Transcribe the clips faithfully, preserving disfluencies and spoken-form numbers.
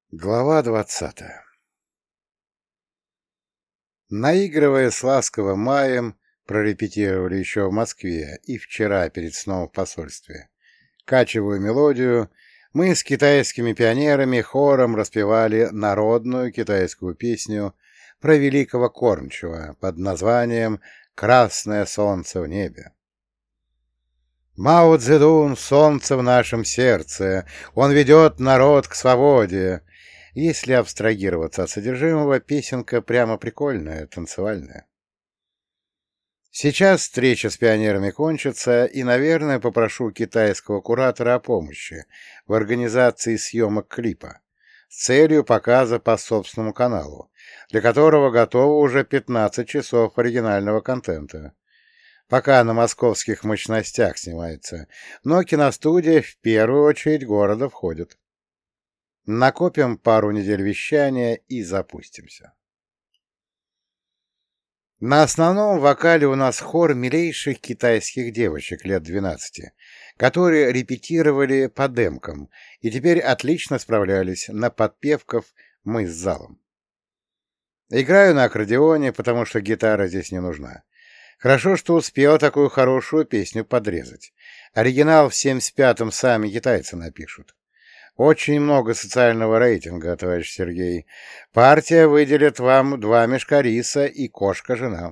Глава двадцатая. Наигрывая с ласковым маем, прорепетировали еще в Москве и вчера перед сном в посольстве. Качевую мелодию, мы с китайскими пионерами хором распевали народную китайскую песню про великого кормчего под названием «Красное солнце в небе». Мао Цзэдун — солнце в нашем сердце, он ведет народ к свободе. Если абстрагироваться от содержимого, песенка прямо прикольная, танцевальная. Сейчас встреча с пионерами кончится, и, наверное, попрошу китайского куратора о помощи в организации съемок клипа с целью показа по собственному каналу, для которого готово уже пятнадцать часов оригинального контента. Пока на московских мощностях снимается, но киностудия в первую очередь города входит. Накопим пару недель вещания и запустимся. На основном вокале у нас хор милейших китайских девочек лет двенадцати, которые репетировали по демкам и теперь отлично справлялись на подпевков «Мы с залом». Играю на аккордеоне, потому что гитара здесь не нужна. Хорошо, что успел такую хорошую песню подрезать. Оригинал в семьдесят пятом сами китайцы напишут. Очень много социального рейтинга, товарищ Сергей. Партия выделит вам два мешка риса и кошка-жена.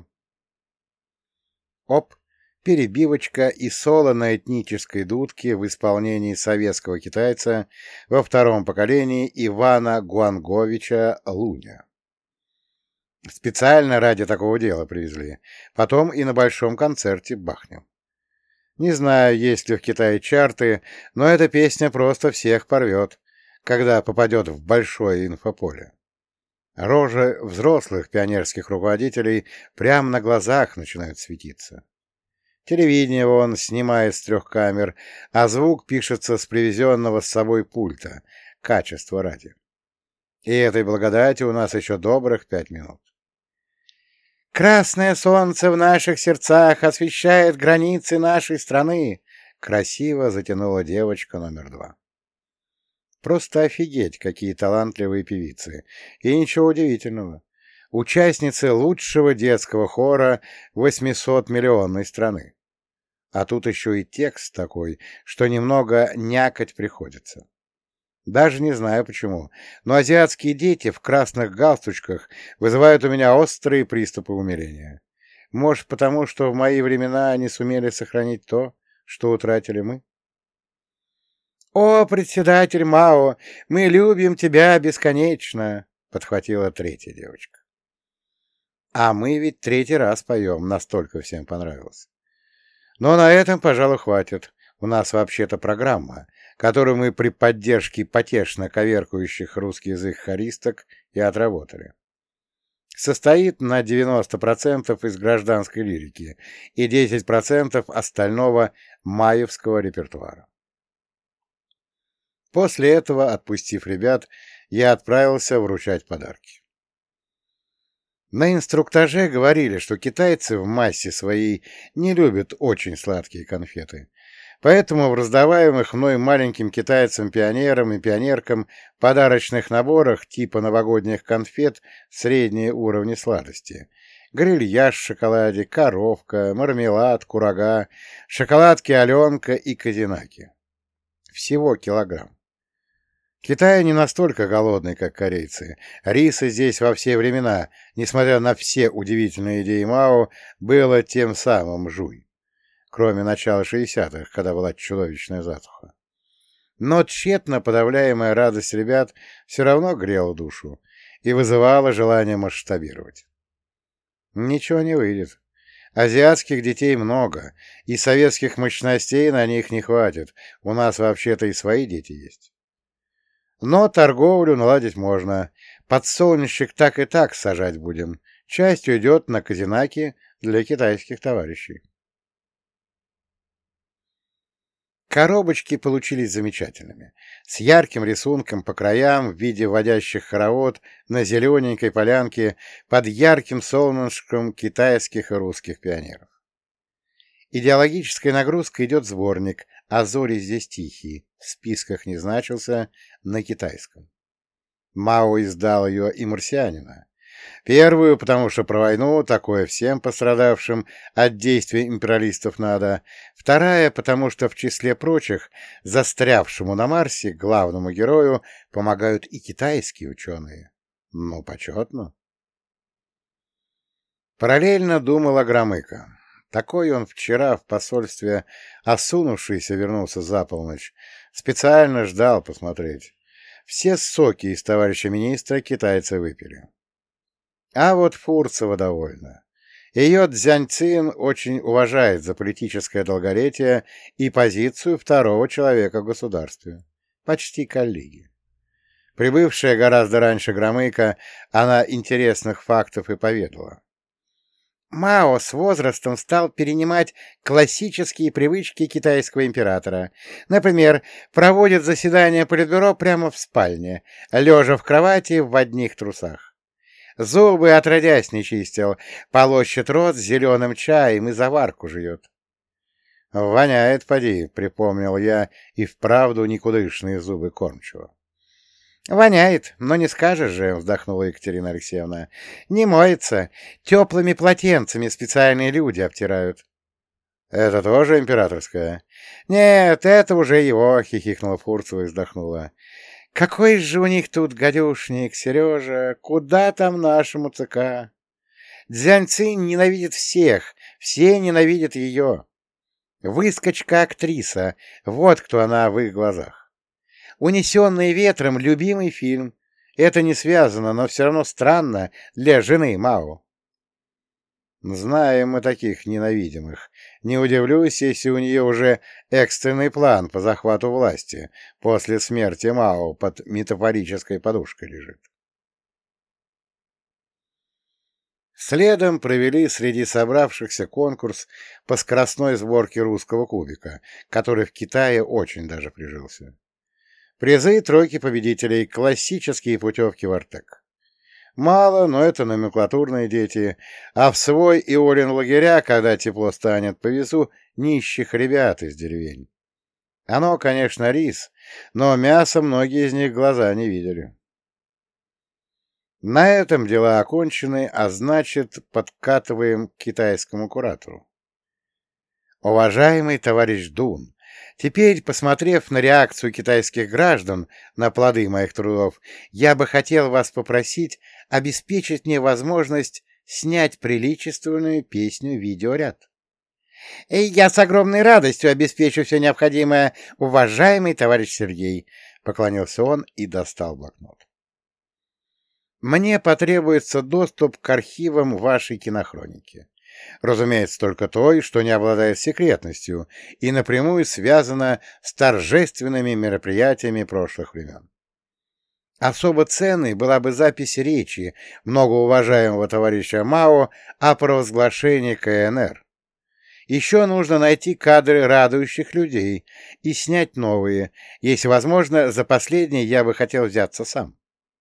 Оп, перебивочка и соло на этнической дудке в исполнении советского китайца во втором поколении Ивана Гуанговича Луня. Специально ради такого дела привезли. Потом и на большом концерте бахнем. Не знаю, есть ли в Китае чарты, но эта песня просто всех порвет, когда попадет в большое инфополе. Рожи взрослых пионерских руководителей прямо на глазах начинают светиться. Телевидение вон снимает с трех камер, а звук пишется с привезенного с собой пульта, качество ради. И этой благодати у нас еще добрых пять минут. «Красное солнце в наших сердцах освещает границы нашей страны!» — красиво затянула девочка номер два. Просто офигеть, какие талантливые певицы. И ничего удивительного. Участницы лучшего детского хора восьмисотмиллионной страны. А тут еще и текст такой, что немного някать приходится. Даже не знаю почему, но азиатские дети в красных галстучках вызывают у меня острые приступы умиления. Может, потому что в мои времена они сумели сохранить то, что утратили мы? «О, председатель Мао, мы любим тебя бесконечно!» — подхватила третья девочка. А мы ведь третий раз поем, настолько всем понравилось. Но на этом, пожалуй, хватит. У нас вообще-то программа, которую мы при поддержке потешно коверкающих русский язык хористок и отработали. Состоит на девяносто процентов из гражданской лирики и десять процентов остального маевского репертуара. После этого, отпустив ребят, я отправился вручать подарки. На инструктаже говорили, что китайцы в массе своей не любят очень сладкие конфеты. Поэтому в раздаваемых мной маленьким китайцам-пионерам и пионеркам подарочных наборах типа новогодних конфет средние уровни сладости. Грильяж в шоколаде, коровка, мармелад, курага, шоколадки Аленка и козинаки. Всего килограмм. Китай не настолько голодный, как корейцы. Риса здесь во все времена, несмотря на все удивительные идеи Мао, было тем самым жуй. Кроме начала шестидесятых, когда была чудовищная засуха. Но тщетно подавляемая радость ребят все равно грела душу и вызывала желание масштабировать. Ничего не выйдет. Азиатских детей много, и советских мощностей на них не хватит. У нас вообще-то и свои дети есть. Но торговлю наладить можно. Подсолнечник так и так сажать будем. Часть уйдет на козинаки для китайских товарищей. Коробочки получились замечательными, с ярким рисунком по краям в виде водящих хоровод на зелененькой полянке под ярким солнышком китайских и русских пионеров. Идеологическая нагрузка идет сборник «А зори здесь тихие», в списках не значился, на китайском. Мао издал ее и «Марсианина». Первую, потому что про войну такое всем пострадавшим от действий империалистов надо. Вторая, потому что, в числе прочих, застрявшему на Марсе главному герою помогают и китайские ученые. Ну, почетно. Параллельно думал о Громыко. Такой он вчера в посольстве осунувшийся вернулся за полночь. Специально ждал посмотреть. Все соки из товарища министра китайцы выпили. А вот Фурцева довольна. Ее Цзяньцин очень уважает за политическое долголетие и позицию второго человека в государстве. Почти коллеги. Прибывшая гораздо раньше Громыко, она интересных фактов и поведала. Мао с возрастом стал перенимать классические привычки китайского императора. Например, проводит заседание политбюро прямо в спальне, лежа в кровати в одних трусах. Зубы отродясь не чистил, полощет рот с зеленым чаем и заварку жует. «Воняет, поди», — припомнил я, и вправду никудышные зубы кормчего. «Воняет, но не скажешь же», — вздохнула Екатерина Алексеевна. «Не моется. Теплыми полотенцами специальные люди обтирают». «Это тоже императорское?» «Нет, это уже его», — хихикнула Фурцева и вздохнула. «Какой же у них тут гадюшник, Сережа! Куда там нашему ЦК? Цзяньцин ненавидит всех, все ненавидят ее. Выскочка-актриса, вот кто она в их глазах. «Унесенные ветром» — любимый фильм. Это не связано, но все равно странно для жены Мао. Знаем мы таких ненавидимых. Не удивлюсь, если у нее уже экстренный план по захвату власти после смерти Мао под метафорической подушкой лежит. Следом провели среди собравшихся конкурс по скоростной сборке русского кубика, который в Китае очень даже прижился. Призы тройки победителей — классические путевки в Артек. Мало, но это номенклатурные дети, а в свой и Олин лагеря, когда тепло станет, повезу нищих ребят из деревень. Оно, конечно, рис, но мясо многие из них глаза не видели. На этом дела окончены, а значит, подкатываем к китайскому куратору. Уважаемый товарищ Дун, теперь, посмотрев на реакцию китайских граждан на плоды моих трудов, я бы хотел вас попросить обеспечить мне возможность снять приличественную песню-видеоряд. «Я с огромной радостью обеспечу все необходимое, уважаемый товарищ Сергей», — поклонился он и достал блокнот. «Мне потребуется доступ к архивам вашей кинохроники. Разумеется, только той, что не обладает секретностью и напрямую связана с торжественными мероприятиями прошлых времен. Особо ценной была бы запись речи многоуважаемого товарища Мао о провозглашении КНР. Еще нужно найти кадры радующих людей и снять новые. Если возможно, за последние я бы хотел взяться сам.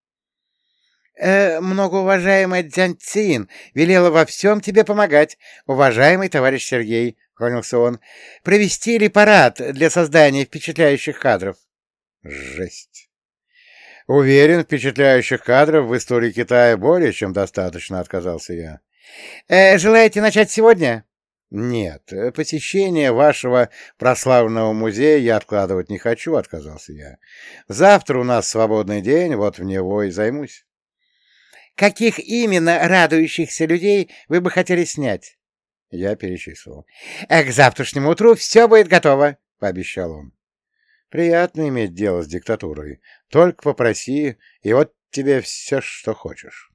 Э, многоуважаемая Цзяньцин велела во всем тебе помогать, уважаемый товарищ Сергей, — клонился он, — провести ли парад для создания впечатляющих кадров? Жесть! Уверен, впечатляющих кадров в истории Китая более чем достаточно, — отказался я. Э, желаете начать сегодня? Нет, посещение вашего прославленного музея я откладывать не хочу, — отказался я. Завтра у нас свободный день, вот в него и займусь. Каких именно радующихся людей вы бы хотели снять? Я перечислил. — К завтрашнему утру все будет готово, — пообещал он. — Приятно иметь дело с диктатурой. Только попроси, и вот тебе все, что хочешь.